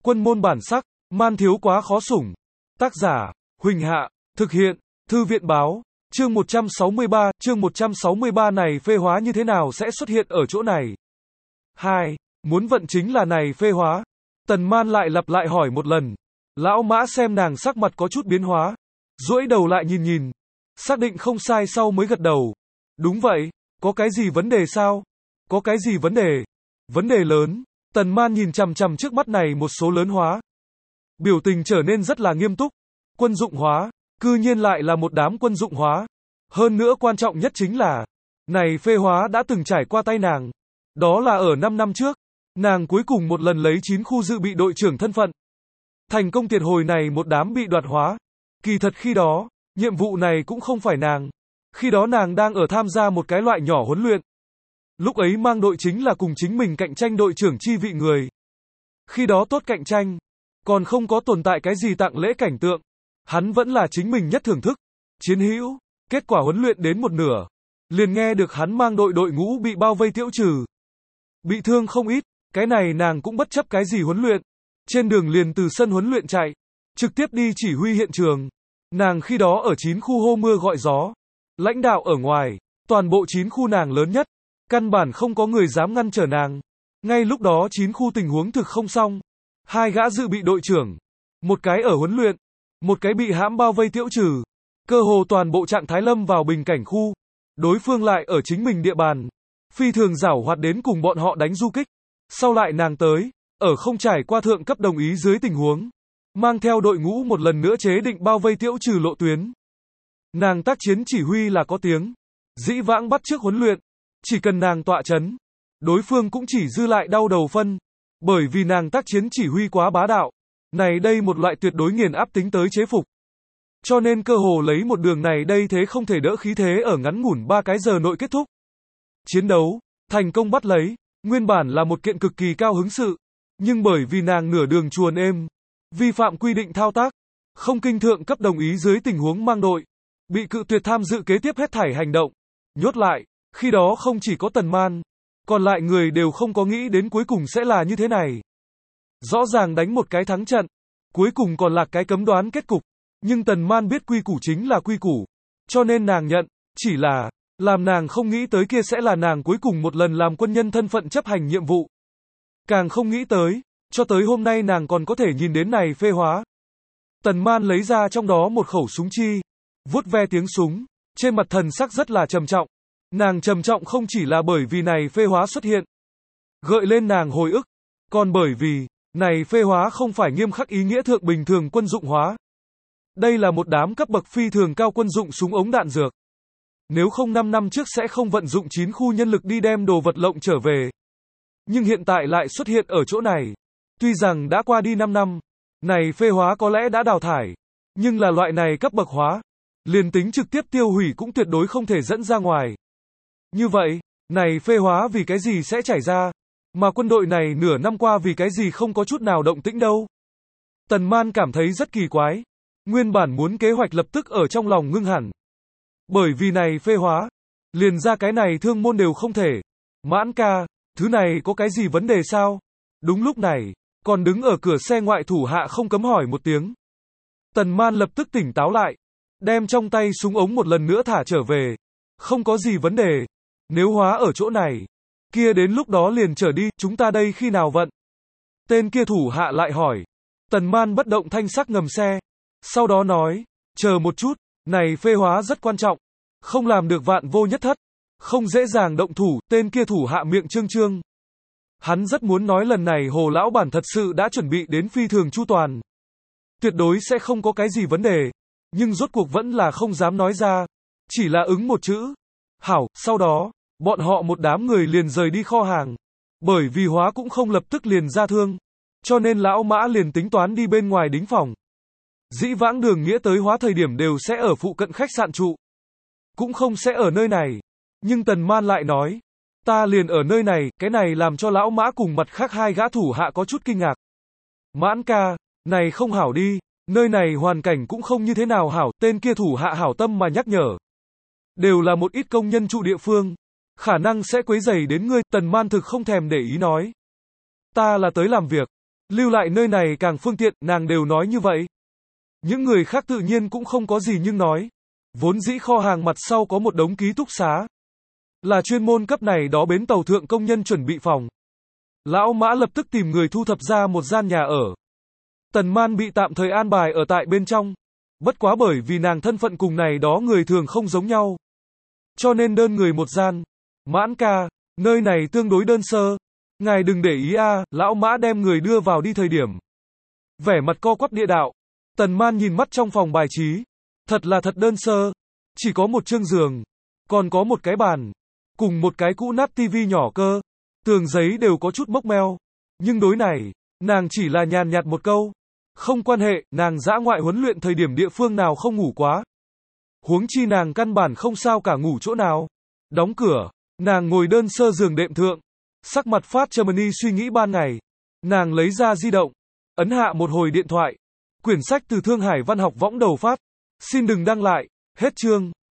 Quân môn bản sắc, man thiếu quá khó sủng. Tác giả, Huỳnh Hạ, thực hiện, Thư viện báo, chương 163 này phê hóa như thế nào sẽ xuất hiện ở chỗ này. 2. Muốn vận chính là này phê hóa. Tần Man lại lặp lại hỏi một lần. Lão Mã xem nàng sắc mặt có chút biến hóa, duỗi đầu lại nhìn nhìn, xác định không sai sau mới gật đầu. Đúng vậy, có cái gì vấn đề sao? Có cái gì vấn đề? Vấn đề lớn. Tần Man nhìn chằm chằm trước mắt này một số lớn hóa. Biểu tình trở nên rất là nghiêm túc. Quân dụng hóa, cư nhiên lại là một đám quân dụng hóa. Hơn nữa quan trọng nhất chính là, này phê hóa đã từng trải qua tay nàng. Đó là ở 5 năm trước, nàng cuối cùng một lần lấy 9 khu dự bị đội trưởng thân phận. Thành công triệt hồi này một đám bị đoạt hóa. Kỳ thật khi đó, nhiệm vụ này cũng không phải nàng. Khi đó nàng đang ở tham gia một cái loại nhỏ huấn luyện. Lúc ấy mang đội chính là cùng chính mình cạnh tranh đội trưởng chi vị người. Khi đó tốt cạnh tranh, còn không có tồn tại cái gì tặng lễ cảnh tượng. Hắn vẫn là chính mình nhất thưởng thức. Chiến hữu, kết quả huấn luyện đến một nửa. Liền nghe được hắn mang đội ngũ bị bao vây tiêu trừ. Bị thương không ít, cái này nàng cũng bất chấp cái gì huấn luyện. Trên đường liền từ sân huấn luyện chạy, trực tiếp đi chỉ huy hiện trường. Nàng khi đó ở 9 khu hô mưa gọi gió. Lãnh đạo ở ngoài, toàn bộ 9 khu nàng lớn nhất. Căn bản không có người dám ngăn trở nàng. Ngay lúc đó 9 khu tình huống thực không xong. 2 gã dự bị đội trưởng. Một cái ở huấn luyện. Một cái bị hãm bao vây tiêu trừ. Cơ hồ toàn bộ trạng thái lâm vào bình cảnh khu. Đối phương lại ở chính mình địa bàn. Phi thường giảo hoạt đến cùng bọn họ đánh du kích. Sau lại nàng tới, ở không trải qua thượng cấp đồng ý dưới tình huống. Mang theo đội ngũ một lần nữa chế định bao vây tiêu trừ lộ tuyến. Nàng tác chiến chỉ huy là có tiếng. Dĩ vãng bắt trước huấn luyện. Chỉ cần nàng tọa chấn. Đối phương cũng chỉ dư lại đau đầu phân. Bởi vì nàng tác chiến chỉ huy quá bá đạo. Này đây một loại tuyệt đối nghiền áp tính tới chế phục. Cho nên cơ hồ lấy một đường này đây thế không thể đỡ khí thế ở ngắn ngủn 3 cái giờ nội kết thúc. Chiến đấu, thành công bắt lấy, nguyên bản là một kiện cực kỳ cao hứng sự. Nhưng bởi vì nàng nửa đường chuồn êm, vi phạm quy định thao tác, không kinh thượng cấp đồng ý dưới tình huống mang đội, bị cự tuyệt tham dự kế tiếp hết thảy hành động. Nhốt lại, khi đó không chỉ có Tần Man, còn lại người đều không có nghĩ đến cuối cùng sẽ là như thế này. Rõ ràng đánh một cái thắng trận, cuối cùng còn là cái cấm đoán kết cục. Nhưng Tần Man biết quy củ chính là quy củ, cho nên nàng nhận, chỉ là, làm nàng không nghĩ tới kia sẽ là nàng cuối cùng một lần làm quân nhân thân phận chấp hành nhiệm vụ. Càng không nghĩ tới, cho tới hôm nay nàng còn có thể nhìn đến này phê hóa. Tần Man lấy ra trong đó một khẩu súng chi, vuốt ve tiếng súng, trên mặt thần sắc rất là trầm trọng. Nàng trầm trọng không chỉ là bởi vì này phê hóa xuất hiện, gợi lên nàng hồi ức, còn bởi vì, này phê hóa không phải nghiêm khắc ý nghĩa thượng bình thường quân dụng hóa. Đây là một đám cấp bậc phi thường cao quân dụng súng ống đạn dược. Nếu không 5 năm trước sẽ không vận dụng 9 khu nhân lực đi đem đồ vật lộng trở về. Nhưng hiện tại lại xuất hiện ở chỗ này. Tuy rằng đã qua đi 5 năm, này phê hóa có lẽ đã đào thải. Nhưng là loại này cấp bậc hóa, liền tính trực tiếp tiêu hủy cũng tuyệt đối không thể dẫn ra ngoài. Như vậy, này phê hóa vì cái gì sẽ chảy ra? Mà quân đội này nửa năm qua vì cái gì không có chút nào động tĩnh đâu? Tần Man cảm thấy rất kỳ quái. Nguyên bản muốn kế hoạch lập tức ở trong lòng ngưng hẳn. Bởi vì này phê hóa, liền ra cái này thương môn đều không thể. Mãn ca, thứ này có cái gì vấn đề sao? Đúng lúc này, còn đứng ở cửa xe ngoại thủ hạ không cấm hỏi một tiếng. Tần Man lập tức tỉnh táo lại, đem trong tay súng ống một lần nữa thả trở về. Không có gì vấn đề. Nếu hóa ở chỗ này, kia đến lúc đó liền trở đi, chúng ta đây khi nào vận? Tên kia thủ hạ lại hỏi. Tần Man bất động thanh sắc ngầm xe. Sau đó nói, chờ một chút, này phê hóa rất quan trọng, không làm được vạn vô nhất thất, không dễ dàng động thủ, tên kia thủ hạ miệng trương trương. Hắn rất muốn nói lần này Hồ lão bản thật sự đã chuẩn bị đến phi thường chu toàn. Tuyệt đối sẽ không có cái gì vấn đề, nhưng rốt cuộc vẫn là không dám nói ra, chỉ là ứng một chữ. Hảo, sau đó, bọn họ một đám người liền rời đi kho hàng, bởi vì hóa cũng không lập tức liền ra thương, cho nên lão Mã liền tính toán đi bên ngoài đính phòng. Dĩ vãng Đường Nghĩa tới hóa thời điểm đều sẽ ở phụ cận khách sạn trụ. Cũng không sẽ ở nơi này. Nhưng Tần Man lại nói, ta liền ở nơi này, cái này làm cho lão Mã cùng mặt khác 2 gã thủ hạ có chút kinh ngạc. Mãn ca, này không hảo đi, nơi này hoàn cảnh cũng không như thế nào hảo, tên kia thủ hạ hảo tâm mà nhắc nhở. Đều là một ít công nhân trụ địa phương, khả năng sẽ quấy rầy đến ngươi, Tần Man thực không thèm để ý nói. Ta là tới làm việc, Lưu lại nơi này càng phương tiện, nàng đều nói như vậy. Những người khác tự nhiên cũng không có gì nhưng nói. Vốn dĩ kho hàng mặt sau có một đống ký túc xá. Là chuyên môn cấp này đó bến tàu thượng công nhân chuẩn bị phòng. Lão Mã lập tức tìm người thu thập ra một gian nhà ở. Tần Man bị tạm thời an bài ở tại bên trong. Bất quá bởi vì nàng thân phận cùng này đó người thường không giống nhau. Cho nên đơn người một gian. Mãn ca, nơi này tương đối đơn sơ. Ngài đừng để ý Lão Mã đem người đưa vào đi thời điểm. Vẻ mặt co quắp địa đạo. Tần Man nhìn mắt trong phòng bài trí. Thật là thật đơn sơ. Chỉ có một chương giường. Còn có một cái bàn. Cùng một cái cũ nát tivi nhỏ cơ. Tường giấy đều có chút mốc meo. Nhưng đối này, nàng chỉ là nhàn nhạt một câu. Không quan hệ, nàng dã ngoại huấn luyện thời điểm địa phương nào không ngủ quá. Huống chi nàng căn bản không sao cả ngủ chỗ nào. Đóng cửa, nàng ngồi đơn sơ giường đệm thượng. Sắc mặt phát Germany suy nghĩ ban ngày. Nàng lấy ra di động. Ấn hạ một hồi điện thoại. Quyển sách từ Thương Hải Văn học võng đầu phát. Xin đừng đăng lại. Hết chương.